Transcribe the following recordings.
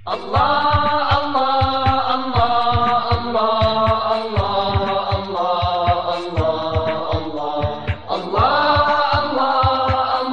الله الله الله الله الله الله الله الله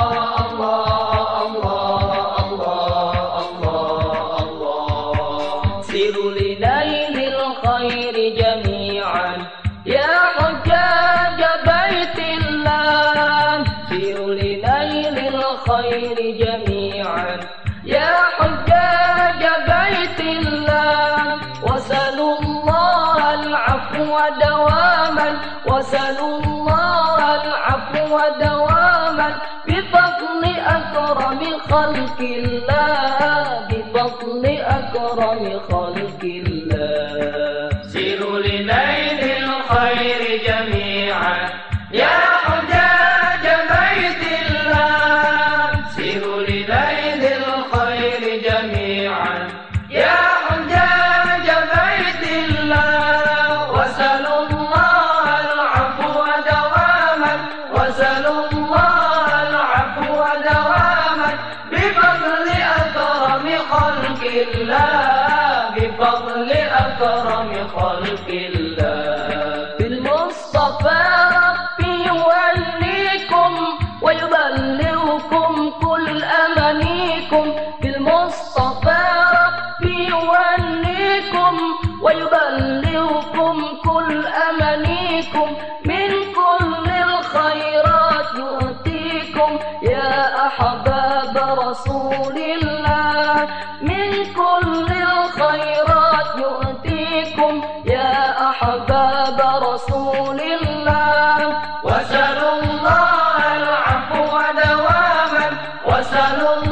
الله. سيروا لنيل الخير جميعا يا حجاج بيت الله، سيروا لنيل الخير جميعا يا حجاج بيت الله، وسلوا الله العفو دواما، وسلوا الله العفو دواما، بفضل أكرم خلق الله، بفضل أكرم خلق الله. سيروا لنيل الخير جميعا يا حجاج بيت الله، سيروا لنيل الخير جميعا يا حجاج بيت الله، وسلوا الله العفو دواما، وسلوا الله العفو دواما، بفضل أكرم خلق الله، بفضل أكرم خلق الله. بالمصطفى ربي يوليكم ويبلغكم كل أمانيكم، بالمصطفى ربي يوليكم ويبلغكم كل أمانيكم، من كل الخيرات يؤتيكم يا أحباب رسول الله، من كل الخيرات يؤتيكم يا أحباب رسول الله. وسلوا الله العفو دواما، وسلوا